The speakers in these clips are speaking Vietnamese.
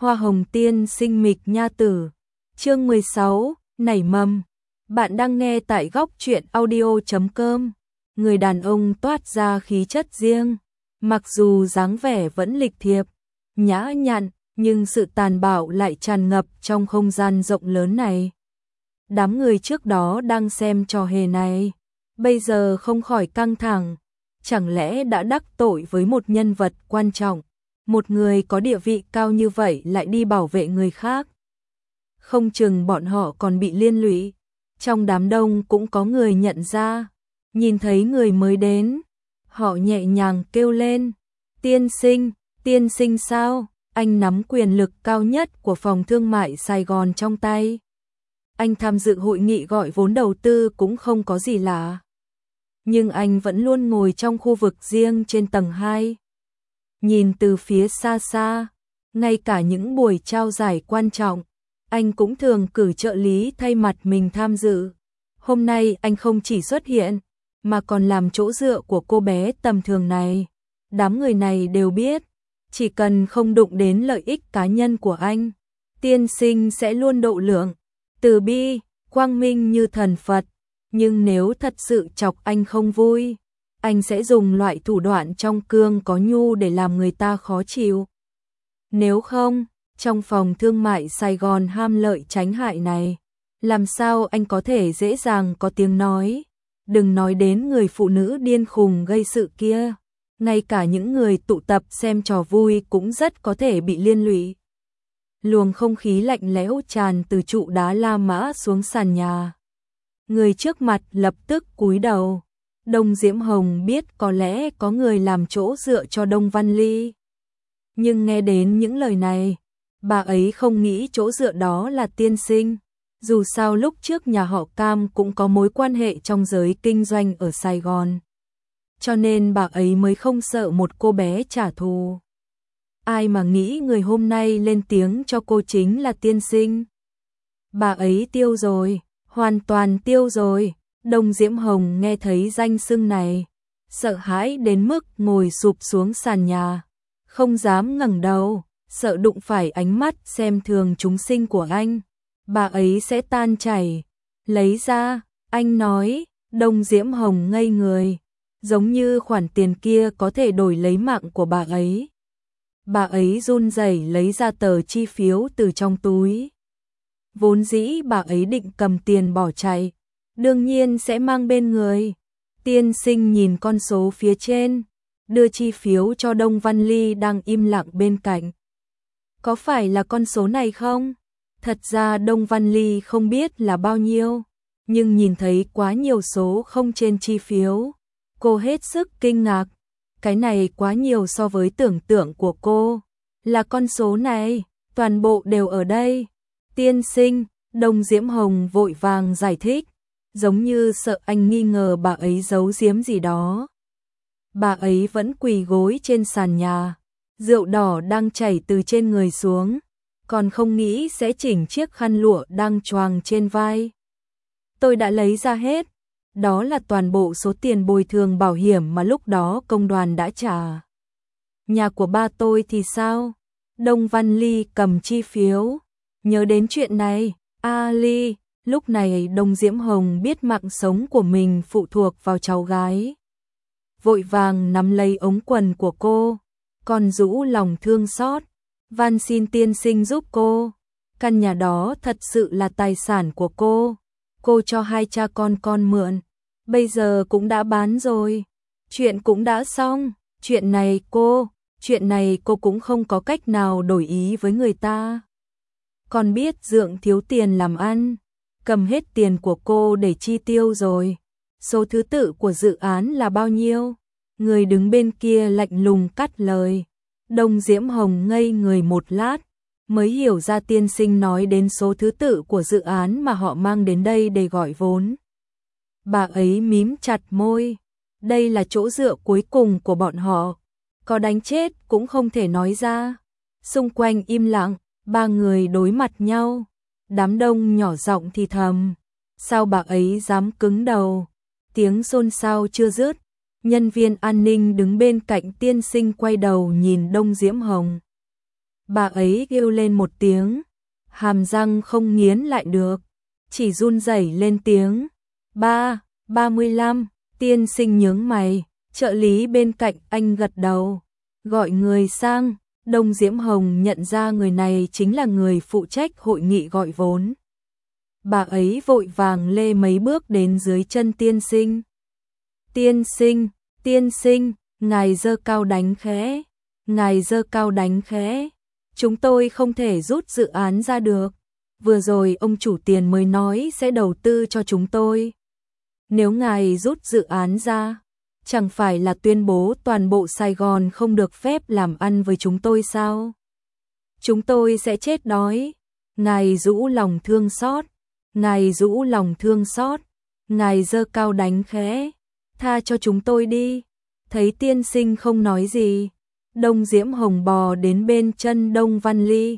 Hoa hồng tiên sinh mịch nha tử. Chương 16, nảy mầm. Bạn đang nghe tại góc truyện audio.com. Người đàn ông toát ra khí chất riêng, mặc dù dáng vẻ vẫn lịch thiệp, nhã nhặn, nhưng sự tàn bạo lại tràn ngập trong không gian rộng lớn này. Đám người trước đó đang xem trò hề này, bây giờ không khỏi căng thẳng, chẳng lẽ đã đắc tội với một nhân vật quan trọng, một người có địa vị cao như vậy lại đi bảo vệ người khác. Không chừng bọn họ còn bị liên lụy. Trong đám đông cũng có người nhận ra, nhìn thấy người mới đến, họ nhẹ nhàng kêu lên, tiên sinh sao? Anh nắm quyền lực cao nhất của phòng thương mại Sài Gòn trong tay. Anh tham dự hội nghị gọi vốn đầu tư cũng không có gì lạ. Nhưng anh vẫn luôn ngồi trong khu vực riêng trên tầng 2. Nhìn từ phía xa xa, ngay cả những buổi trao giải quan trọng, anh cũng thường cử trợ lý thay mặt mình tham dự. Hôm nay anh không chỉ xuất hiện, mà còn làm chỗ dựa của cô bé tầm thường này. Đám người này đều biết, chỉ cần không đụng đến lợi ích cá nhân của anh, tiên sinh sẽ luôn độ lượng, từ bi, quang minh như thần Phật. Nhưng nếu thật sự chọc anh không vui, anh sẽ dùng loại thủ đoạn trong cương có nhu để làm người ta khó chịu. Nếu không, trong phòng thương mại Sài Gòn ham lợi tránh hại này, làm sao anh có thể dễ dàng có tiếng nói? Đừng nói đến người phụ nữ điên khùng gây sự kia, ngay cả những người tụ tập xem trò vui cũng rất có thể bị liên lụy. Luồng không khí lạnh lẽo tràn từ trụ đá La Mã xuống sàn nhà. Người trước mặt lập tức cúi đầu. Đông Diễm Hồng biết có lẽ có người làm chỗ dựa cho Đông Văn Ly. Nhưng nghe đến những lời này, bà ấy không nghĩ chỗ dựa đó là tiên sinh. Dù sao lúc trước nhà họ Cam cũng có mối quan hệ trong giới kinh doanh ở Sài Gòn. Cho nên bà ấy mới không sợ một cô bé trả thù. Ai mà nghĩ người hôm nay lên tiếng cho cô chính là tiên sinh. Bà ấy tiêu rồi, hoàn toàn tiêu rồi. Đông Diễm Hồng nghe thấy danh xưng này, sợ hãi đến mức ngồi sụp xuống sàn nhà, không dám ngẩng đầu, sợ đụng phải ánh mắt xem thường chúng sinh của anh, bà ấy sẽ tan chảy. Lấy ra, anh nói. Đông Diễm Hồng ngây người, giống như khoản tiền kia có thể đổi lấy mạng của bà ấy. Bà ấy run rẩy lấy ra tờ chi phiếu từ trong túi. Vốn dĩ bà ấy định cầm tiền bỏ chạy, đương nhiên sẽ mang bên người. Tiên sinh nhìn con số phía trên, đưa chi phiếu cho Đông Văn Ly đang im lặng bên cạnh. Có phải là con số này không? Thật ra Đông Văn Ly không biết là bao nhiêu, nhưng nhìn thấy quá nhiều số không trên chi phiếu, cô hết sức kinh ngạc. Cái này quá nhiều so với tưởng tượng của cô. Là con số này, toàn bộ đều ở đây. Tiên sinh, Đông Diễm Hồng vội vàng giải thích, giống như sợ anh nghi ngờ bà ấy giấu giếm gì đó. Bà ấy vẫn quỳ gối trên sàn nhà, rượu đỏ đang chảy từ trên người xuống, còn không nghĩ sẽ chỉnh chiếc khăn lụa đang choàng trên vai. Tôi đã lấy ra hết, đó là toàn bộ số tiền bồi thường bảo hiểm mà lúc đó công đoàn đã trả. Nhà của ba tôi thì sao? Đông Văn Ly cầm chi phiếu, nhớ đến chuyện này. Ly, lúc này Đông Diễm Hồng biết mạng sống của mình phụ thuộc vào cháu gái. Vội vàng nắm lấy ống quần của cô, còn rũ lòng thương xót, van xin tiên sinh giúp cô. Căn nhà đó thật sự là tài sản của cô cho hai cha con mượn, bây giờ cũng đã bán rồi. Chuyện cũng đã xong, chuyện này cô cũng không có cách nào đổi ý với người ta. Còn biết Dượng thiếu tiền làm ăn, cầm hết tiền của cô để chi tiêu rồi. Số thứ tự của dự án là bao nhiêu? Người đứng bên kia lạnh lùng cắt lời. Đông Diễm Hồng ngây người một lát, mới hiểu ra tiên sinh nói đến số thứ tự của dự án mà họ mang đến đây để gọi vốn. Bà ấy mím chặt môi, đây là chỗ dựa cuối cùng của bọn họ, có đánh chết cũng không thể nói ra. Xung quanh im lặng, ba người đối mặt nhau, đám đông nhỏ giọng thì thầm, sao bà ấy dám cứng đầu. Tiếng xôn xao chưa dứt, nhân viên an ninh đứng bên cạnh tiên sinh quay đầu nhìn Đông Diễm Hồng. Bà ấy kêu lên một tiếng, hàm răng không nghiến lại được, chỉ run rẩy lên tiếng. 35, tiên sinh nhướng mày, trợ lý bên cạnh anh gật đầu, gọi người sang. Đông Diễm Hồng nhận ra người này chính là người phụ trách hội nghị gọi vốn. Bà ấy vội vàng lê mấy bước đến dưới chân tiên sinh. Tiên sinh, ngài giơ cao đánh khẽ, ngài giơ cao đánh khẽ. Chúng tôi không thể rút dự án ra được. Vừa rồi ông chủ tiền mới nói sẽ đầu tư cho chúng tôi. Nếu ngài rút dự án ra, chẳng phải là tuyên bố toàn bộ Sài Gòn không được phép làm ăn với chúng tôi sao? Chúng tôi sẽ chết đói. Ngài rũ lòng thương xót, ngài rũ lòng thương xót, ngài giơ cao đánh khẽ, tha cho chúng tôi đi. Thấy tiên sinh không nói gì, Đông Diễm Hồng bò đến bên chân Đông Văn Ly.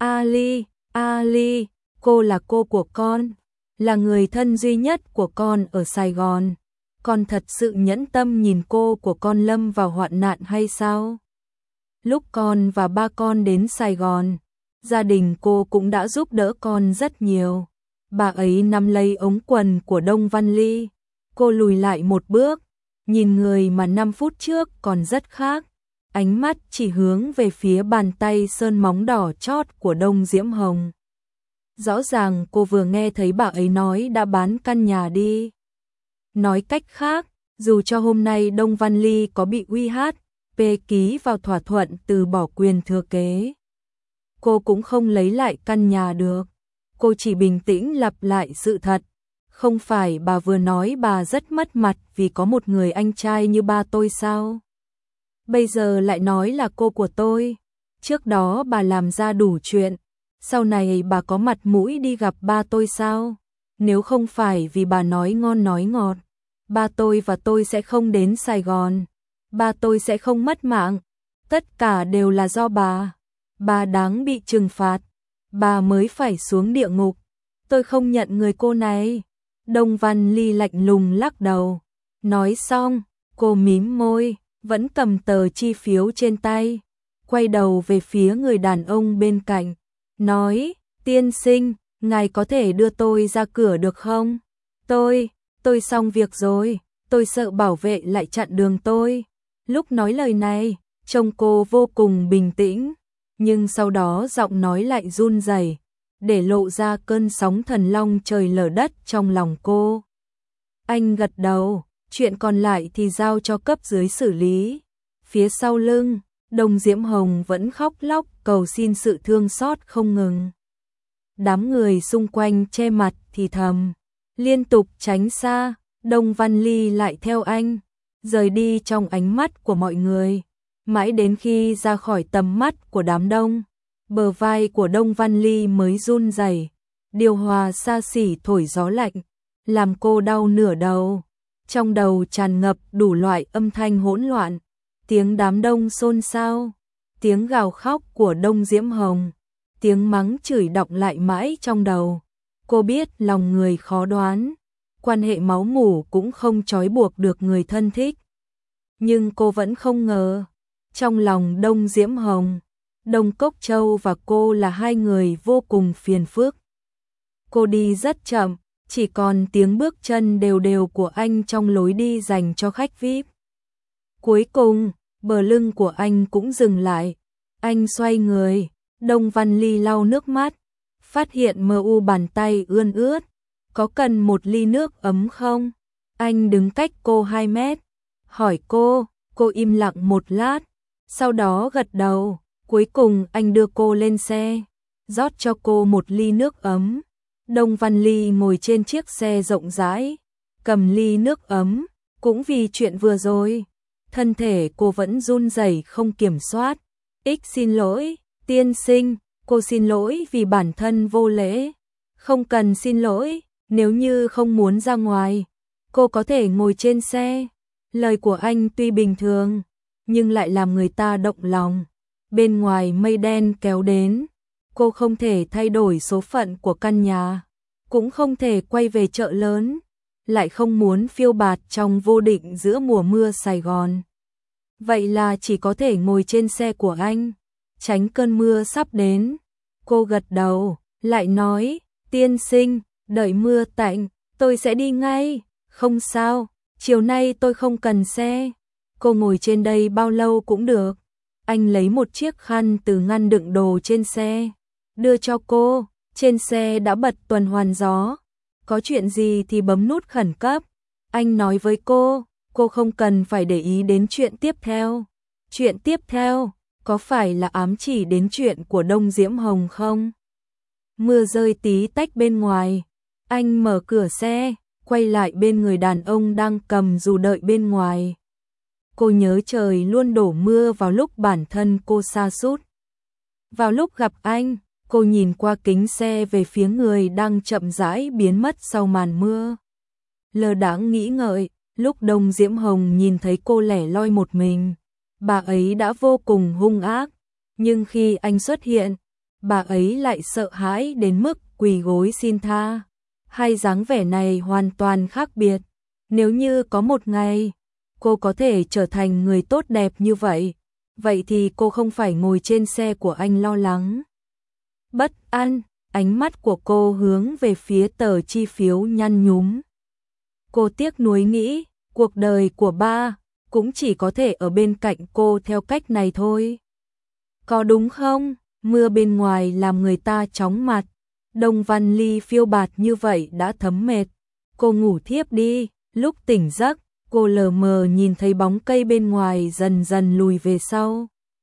A Ly, cô là cô của con, là người thân duy nhất của con ở Sài Gòn. Con thật sự nhẫn tâm nhìn cô của con lâm vào hoạn nạn hay sao? Lúc con và ba con đến Sài Gòn, gia đình cô cũng đã giúp đỡ con rất nhiều. Bà ấy nắm lấy ống quần của Đông Văn Ly. Cô lùi lại một bước, nhìn người mà 5 phút trước còn rất khác. Ánh mắt chỉ hướng về phía bàn tay sơn móng đỏ chót của Đông Diễm Hồng. Rõ ràng cô vừa nghe thấy bà ấy nói đã bán căn nhà đi. Nói cách khác, dù cho hôm nay Đông Văn Ly có bị UHP ký vào thỏa thuận từ bỏ quyền thừa kế, cô cũng không lấy lại căn nhà được. Cô chỉ bình tĩnh lặp lại sự thật. Không phải bà vừa nói bà rất mất mặt vì có một người anh trai như ba tôi sao? Bây giờ lại nói là cô của tôi. Trước đó bà làm ra đủ chuyện, sau này bà có mặt mũi đi gặp ba tôi sao? Nếu không phải vì bà nói ngon nói ngọt, ba tôi và tôi sẽ không đến Sài Gòn. Ba tôi sẽ không mất mạng. Tất cả đều là do bà. Bà đáng bị trừng phạt. Bà mới phải xuống địa ngục. Tôi không nhận người cô này. Đông Văn Ly lạnh lùng lắc đầu. Nói xong, cô mím môi, vẫn cầm tờ chi phiếu trên tay, quay đầu về phía người đàn ông bên cạnh, nói, tiên sinh, ngài có thể đưa tôi ra cửa được không? Tôi xong việc rồi, tôi sợ bảo vệ lại chặn đường tôi. Lúc nói lời này, trông cô vô cùng bình tĩnh, nhưng sau đó giọng nói lại run rẩy, để lộ ra cơn sóng thần long trời lở đất trong lòng cô. Anh gật đầu, chuyện còn lại thì giao cho cấp dưới xử lý. Phía sau lưng, Đông Diễm Hồng vẫn khóc lóc cầu xin sự thương xót không ngừng. Đám người xung quanh che mặt thì thầm, liên tục tránh xa. Đông Văn Ly lại theo anh, rời đi trong ánh mắt của mọi người, mãi đến khi ra khỏi tầm mắt của đám đông, bờ vai của Đông Văn Ly mới run rẩy. Điều hòa xa xỉ thổi gió lạnh, làm cô đau nửa đầu. Trong đầu tràn ngập đủ loại âm thanh hỗn loạn, tiếng đám đông xôn xao, tiếng gào khóc của Đông Diễm Hồng, tiếng mắng chửi đọng lại mãi trong đầu. Cô biết lòng người khó đoán, quan hệ máu mủ cũng không trói buộc được người thân thích. Nhưng cô vẫn không ngờ, trong lòng Đông Diễm Hồng, Đông Cốc Châu và cô là hai người vô cùng phiền phức. Cô đi rất chậm, chỉ còn tiếng bước chân đều đều của anh trong lối đi dành cho khách VIP. Cuối cùng, bờ lưng của anh cũng dừng lại. Anh xoay người, Đông Văn Ly lau nước mắt, phát hiện mờ u bàn tay ươn ướt. Có cần một ly nước ấm không? Anh đứng cách cô 2 mét, hỏi cô im lặng một lát, sau đó gật đầu. Cuối cùng anh đưa cô lên xe, rót cho cô một ly nước ấm. Đông Văn Ly ngồi trên chiếc xe rộng rãi, cầm ly nước ấm, cũng vì chuyện vừa rồi, thân thể cô vẫn run rẩy không kiểm soát. Xin lỗi, tiên sinh, cô xin lỗi vì bản thân vô lễ. Không cần xin lỗi, nếu như không muốn ra ngoài, cô có thể ngồi trên xe. Lời của anh tuy bình thường, nhưng lại làm người ta động lòng. Bên ngoài mây đen kéo đến, cô không thể thay đổi số phận của căn nhà, cũng không thể quay về chợ lớn, lại không muốn phiêu bạt trong vô định giữa mùa mưa Sài Gòn. Vậy là chỉ có thể ngồi trên xe của anh. tránh cơn mưa sắp đến. Cô gật đầu, lại nói, tiên sinh, đợi mưa tạnh, tôi sẽ đi ngay. Không sao, chiều nay tôi không cần xe. Cô ngồi trên đây bao lâu cũng được. Anh lấy một chiếc khăn từ ngăn đựng đồ trên xe, đưa cho cô. Trên xe đã bật tuần hoàn gió. Có chuyện gì thì bấm nút khẩn cấp. Anh nói với cô không cần phải để ý đến chuyện tiếp theo. Chuyện tiếp theo, có phải là ám chỉ đến chuyện của Đông Diễm Hồng không? Mưa rơi tí tách bên ngoài. Anh mở cửa xe, quay lại bên người đàn ông đang cầm dù đợi bên ngoài. Cô nhớ trời luôn đổ mưa vào lúc bản thân cô sa sút. Vào lúc gặp anh, cô nhìn qua kính xe về phía người đang chậm rãi biến mất sau màn mưa. Lơ đãng nghĩ ngợi, lúc Đông Diễm Hồng nhìn thấy cô lẻ loi một mình, bà ấy đã vô cùng hung ác, nhưng khi anh xuất hiện, bà ấy lại sợ hãi đến mức quỳ gối xin tha. Hai dáng vẻ này hoàn toàn khác biệt. Nếu như có một ngày, cô có thể trở thành người tốt đẹp như vậy, vậy thì cô không phải ngồi trên xe của anh lo lắng. Bất an, ánh mắt của cô hướng về phía tờ chi phiếu nhăn nhúm. Cô tiếc nuối nghĩ, cuộc đời của ba cũng chỉ có thể ở bên cạnh cô theo cách này thôi. Có đúng không? Mưa bên ngoài làm người ta chóng mặt. Đông Văn Ly phiêu bạt như vậy đã thấm mệt. Cô ngủ thiếp đi, lúc tỉnh giấc, cô lờ mờ nhìn thấy bóng cây bên ngoài dần dần lùi về sau.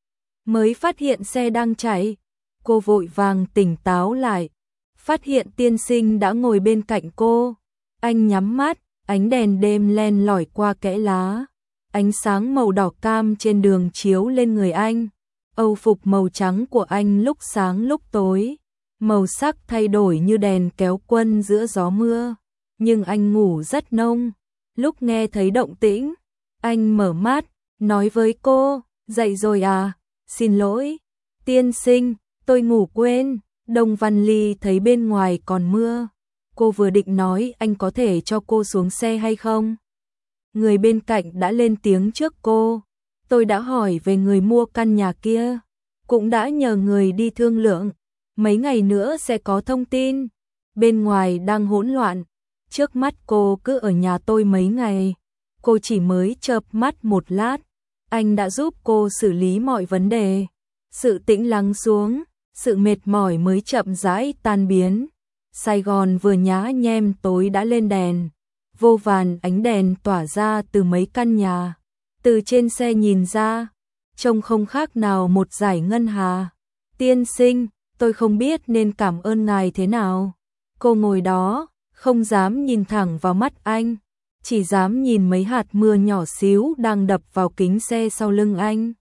Mới phát hiện xe đang chạy, cô vội vàng tỉnh táo lại, phát hiện tiên sinh đã ngồi bên cạnh cô. Anh nhắm mắt, ánh đèn đêm len lỏi qua kẽ lá. Ánh sáng màu đỏ cam trên đường chiếu lên người anh. Âu phục màu trắng của anh lúc sáng lúc tối, màu sắc thay đổi như đèn kéo quân giữa gió mưa. Nhưng anh ngủ rất nông. Lúc nghe thấy động tĩnh, anh mở mắt, nói với cô, dậy rồi à? Xin lỗi, tiên sinh, tôi ngủ quên. Đông Văn Ly thấy bên ngoài còn mưa. Cô vừa định nói anh có thể cho cô xuống xe hay không? Người bên cạnh đã lên tiếng trước cô. Tôi đã hỏi về người mua căn nhà kia, cũng đã nhờ người đi thương lượng. Mấy ngày nữa sẽ có thông tin. Bên ngoài đang hỗn loạn. Trước mắt cô cứ ở nhà tôi mấy ngày. Cô chỉ mới chợp mắt một lát. Anh đã giúp cô xử lý mọi vấn đề. Sự tĩnh lắng xuống, sự mệt mỏi mới chậm rãi tan biến. Sài Gòn vừa nhá nhem tối đã lên đèn. Vô vàn ánh đèn tỏa ra từ mấy căn nhà. Từ trên xe nhìn ra, trông không khác nào một dải ngân hà. Tiên sinh, tôi không biết nên cảm ơn ngài thế nào. Cô ngồi đó, không dám nhìn thẳng vào mắt anh, chỉ dám nhìn mấy hạt mưa nhỏ xíu đang đập vào kính xe sau lưng anh.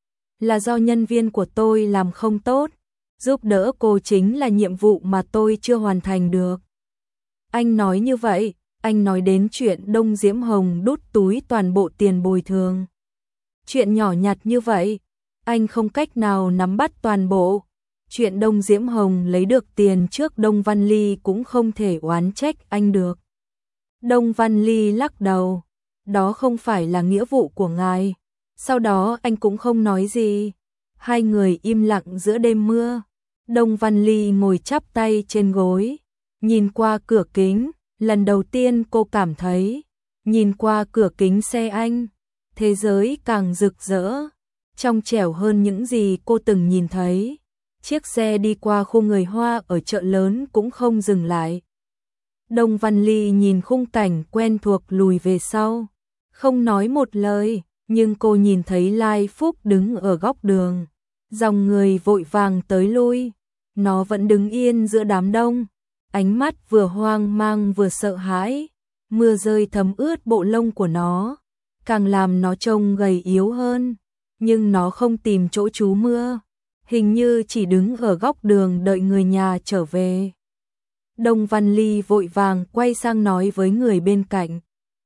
Là do nhân viên của tôi làm không tốt, giúp đỡ cô chính là nhiệm vụ mà tôi chưa hoàn thành được. Anh nói như vậy, anh nói đến chuyện Đông Diễm Hồng đút túi toàn bộ tiền bồi thường. Chuyện nhỏ nhặt như vậy, anh không cách nào nắm bắt toàn bộ. Chuyện Đông Diễm Hồng lấy được tiền trước Đông Văn Ly cũng không thể oán trách anh được. Đông Văn Ly lắc đầu, đó không phải là nghĩa vụ của ngài. Sau đó anh cũng không nói gì. Hai người im lặng giữa đêm mưa. Đông Văn Ly ngồi chắp tay trên gối, nhìn qua cửa kính. Lần đầu tiên cô cảm thấy, nhìn qua cửa kính xe anh, thế giới càng rực rỡ, trong trẻo hơn những gì cô từng nhìn thấy. Chiếc xe đi qua khu người Hoa ở chợ lớn cũng không dừng lại. Đông Văn Ly nhìn khung cảnh quen thuộc lùi về sau, không nói một lời, nhưng cô nhìn thấy Lai Phúc đứng ở góc đường. Dòng người vội vàng tới lui, nó vẫn đứng yên giữa đám đông. Ánh mắt vừa hoang mang vừa sợ hãi, mưa rơi thấm ướt bộ lông của nó, càng làm nó trông gầy yếu hơn, nhưng nó không tìm chỗ trú mưa, hình như chỉ đứng ở góc đường đợi người nhà trở về. Đông Văn Ly vội vàng quay sang nói với người bên cạnh.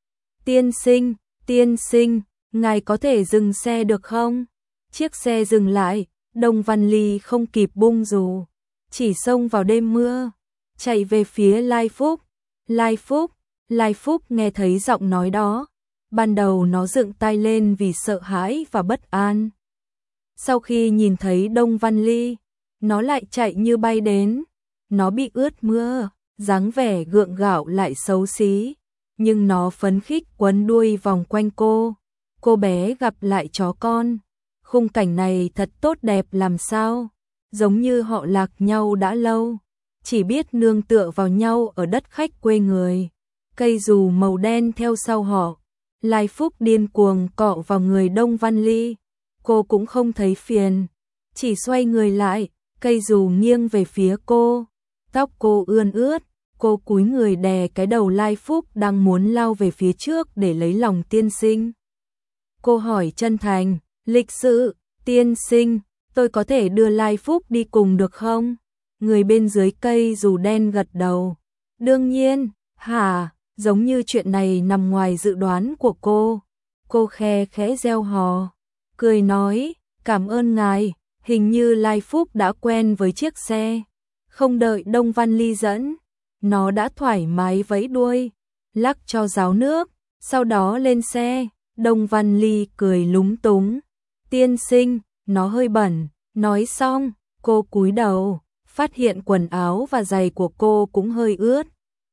Tiên sinh, ngài có thể dừng xe được không? Chiếc xe dừng lại, Đông Văn Ly không kịp bung dù, chỉ xông vào đêm mưa. Chạy về phía Lai Phúc. Lai Phúc nghe thấy giọng nói đó. Ban đầu nó dựng tay lên vì sợ hãi và bất an. Sau khi nhìn thấy Đông Văn Ly, nó lại chạy như bay đến. Nó bị ướt mưa, dáng vẻ gượng gạo lại xấu xí, nhưng nó phấn khích quấn đuôi vòng quanh cô. Cô bé gặp lại chó con. Khung cảnh này thật tốt đẹp làm sao, giống như họ lạc nhau đã lâu, chỉ biết nương tựa vào nhau ở đất khách quê người. Cây dù màu đen theo sau họ, Lai Phúc điên cuồng cọ vào người Đông Văn Ly. Cô cũng không thấy phiền, chỉ xoay người lại, cây dù nghiêng về phía cô. Tóc cô ươn ướt, cô cúi người đè cái đầu Lai Phúc đang muốn lao về phía trước để lấy lòng tiên sinh. Cô hỏi chân thành, lịch sự, tiên sinh, tôi có thể đưa Lai Phúc đi cùng được không? Người bên dưới cây dù đen gật đầu. Đương nhiên, hả, giống như chuyện này nằm ngoài dự đoán của cô. Cô khe khẽ reo hò, cười nói, cảm ơn ngài, hình như Lai Phúc đã quen với chiếc xe. Không đợi Đông Văn Ly dẫn, nó đã thoải mái vẫy đuôi, lắc cho ráo nước, sau đó lên xe. Đông Văn Ly cười lúng túng. Tiên sinh, nó hơi bẩn. Nói xong, cô cúi đầu, phát hiện quần áo và giày của cô cũng hơi ướt.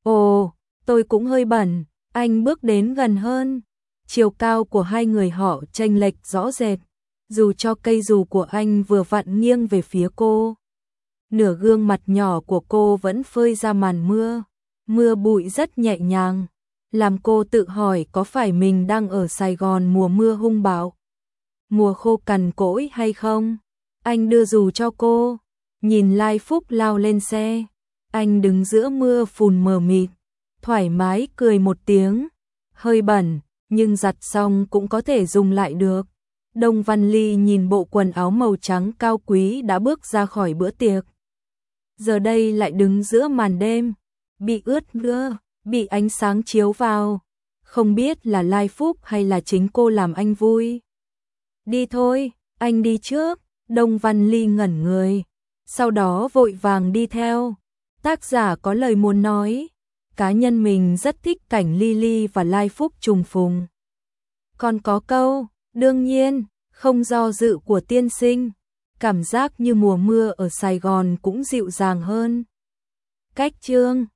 Ồ, tôi cũng hơi bẩn. Anh bước đến gần hơn. Chiều cao của hai người họ chênh lệch rõ rệt, dù cho cây dù của anh vừa vặn nghiêng về phía cô. Nửa gương mặt nhỏ của cô vẫn phơi ra màn mưa. Mưa bụi rất nhẹ nhàng, làm cô tự hỏi có phải mình đang ở Sài Gòn mùa mưa hung bạo, mùa khô cằn cỗi hay không. Anh đưa dù cho cô, nhìn Lai Phúc lao lên xe. Anh đứng giữa mưa phùn mờ mịt, thoải mái cười một tiếng. Hơi bẩn, nhưng giặt xong cũng có thể dùng lại được. Đông Văn Ly nhìn bộ quần áo màu trắng cao quý đã bước ra khỏi bữa tiệc. Giờ đây lại đứng giữa màn đêm, bị ướt mưa, bị ánh sáng chiếu vào. Không biết là Lai Phúc hay là chính cô làm anh vui. Đi thôi, anh đi trước. Đông Văn Ly ngẩn người, sau đó vội vàng đi theo. Tác giả có lời muốn nói, cá nhân mình rất thích cảnh Lily và Lai Phúc trùng phùng. Còn có câu, đương nhiên, không do dự của tiên sinh, cảm giác như mùa mưa ở Sài Gòn cũng dịu dàng hơn. Cách chương